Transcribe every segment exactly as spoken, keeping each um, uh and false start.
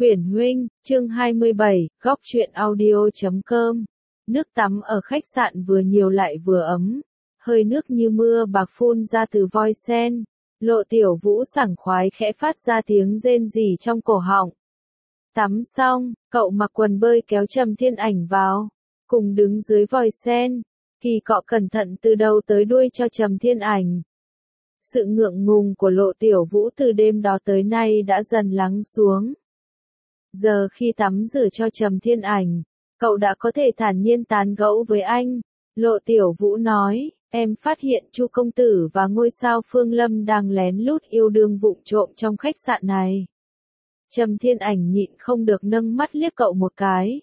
Khuyển huynh, chương hai mươi bảy, góc truyện audio chấm com. Nước tắm ở khách sạn vừa nhiều lại vừa ấm, hơi nước như mưa bạc phun ra từ voi sen. Lộ Tiểu Vũ sảng khoái khẽ phát ra tiếng rên rỉ trong cổ họng. Tắm xong, cậu mặc quần bơi kéo Trầm Thiên Ảnh vào, cùng đứng dưới vòi sen, kỳ cọ cẩn thận từ đầu tới đuôi cho Trầm Thiên Ảnh. Sự ngượng ngùng của Lộ Tiểu Vũ từ đêm đó tới nay đã dần lắng xuống. Giờ khi tắm rửa cho Trầm Thiên Ảnh, cậu đã có thể thản nhiên tán gẫu với anh. Lộ Tiểu Vũ nói, em phát hiện Chu công tử và ngôi sao Phương Lâm đang lén lút yêu đương vụng trộm trong khách sạn này. Trầm Thiên Ảnh nhịn không được nâng mắt liếc cậu một cái.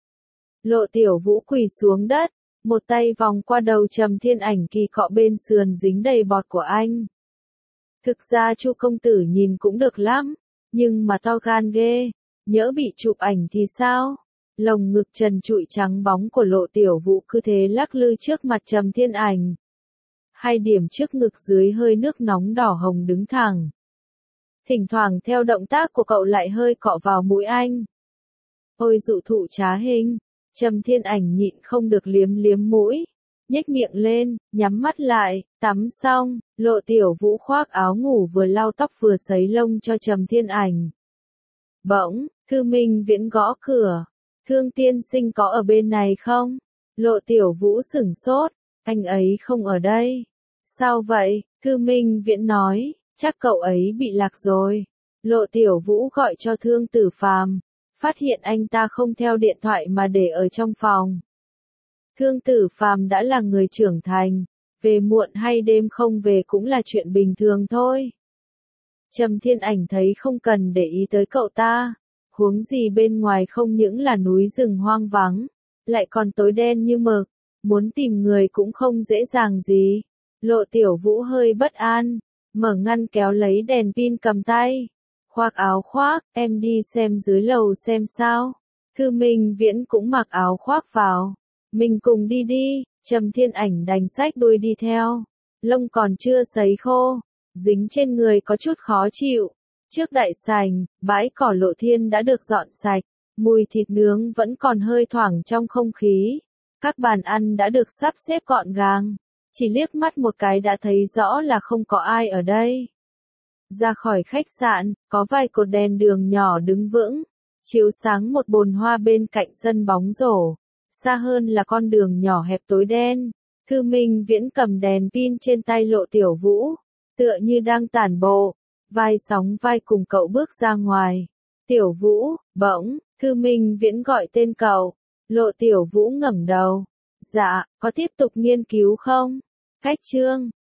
Lộ Tiểu Vũ quỳ xuống đất, một tay vòng qua đầu Trầm Thiên Ảnh kỳ cọ bên sườn dính đầy bọt của anh. Thực ra Chu công tử nhìn cũng được lắm, nhưng mà to gan ghê, nhỡ bị chụp ảnh thì sao? Lồng ngực trần trụi trắng bóng của Lộ Tiểu Vũ cứ thế lắc lư trước mặt Trầm Thiên Ảnh. Hai điểm trước ngực dưới hơi nước nóng đỏ hồng đứng thẳng. Thỉnh thoảng theo động tác của cậu lại hơi cọ vào mũi anh. Ôi dụ thụ trá hình, Trầm Thiên Ảnh nhịn không được liếm liếm mũi, nhếch miệng lên, nhắm mắt lại, tắm xong, Lộ Tiểu Vũ khoác áo ngủ vừa lau tóc vừa sấy lông cho Trầm Thiên Ảnh. Bỗng, Thư Minh Viễn gõ cửa. Thương tiên sinh có ở bên này không? Lộ Tiểu Vũ sửng sốt, anh ấy không ở đây. Sao vậy? Thư Minh Viễn nói, chắc cậu ấy bị lạc rồi. Lộ Tiểu Vũ gọi cho Thương Tử Phàm, phát hiện anh ta không theo điện thoại mà để ở trong phòng. Thương Tử Phàm đã là người trưởng thành, về muộn hay đêm không về cũng là chuyện bình thường thôi. Trầm Thiên Ảnh thấy không cần để ý tới cậu ta, huống gì bên ngoài không những là núi rừng hoang vắng, lại còn tối đen như mực, muốn tìm người cũng không dễ dàng gì. Lộ Tiểu Vũ hơi bất an, mở ngăn kéo lấy đèn pin cầm tay, khoác áo khoác, em đi xem dưới lầu xem sao. Thư Minh Viễn cũng mặc áo khoác vào, mình cùng đi đi. Trầm Thiên Ảnh đành xách đuôi đi theo, lông còn chưa sấy khô, dính trên người có chút khó chịu. Trước đại sảnh, bãi cỏ Lộ Thiên đã được dọn sạch, mùi thịt nướng vẫn còn hơi thoảng trong không khí. Các bàn ăn đã được sắp xếp gọn gàng, chỉ liếc mắt một cái đã thấy rõ là không có ai ở đây. Ra khỏi khách sạn, có vài cột đèn đường nhỏ đứng vững, chiếu sáng một bồn hoa bên cạnh sân bóng rổ. Xa hơn là con đường nhỏ hẹp tối đen. Thư Minh Viễn cầm đèn pin trên tay Lộ Tiểu Vũ, tựa như đang tản bộ, vai sóng vai cùng cậu bước ra ngoài. Tiểu Vũ, bỗng, Thư Minh Viễn gọi tên cậu. Lộ Tiểu Vũ ngẩng đầu. Dạ, có tiếp tục nghiên cứu không? Cách chương.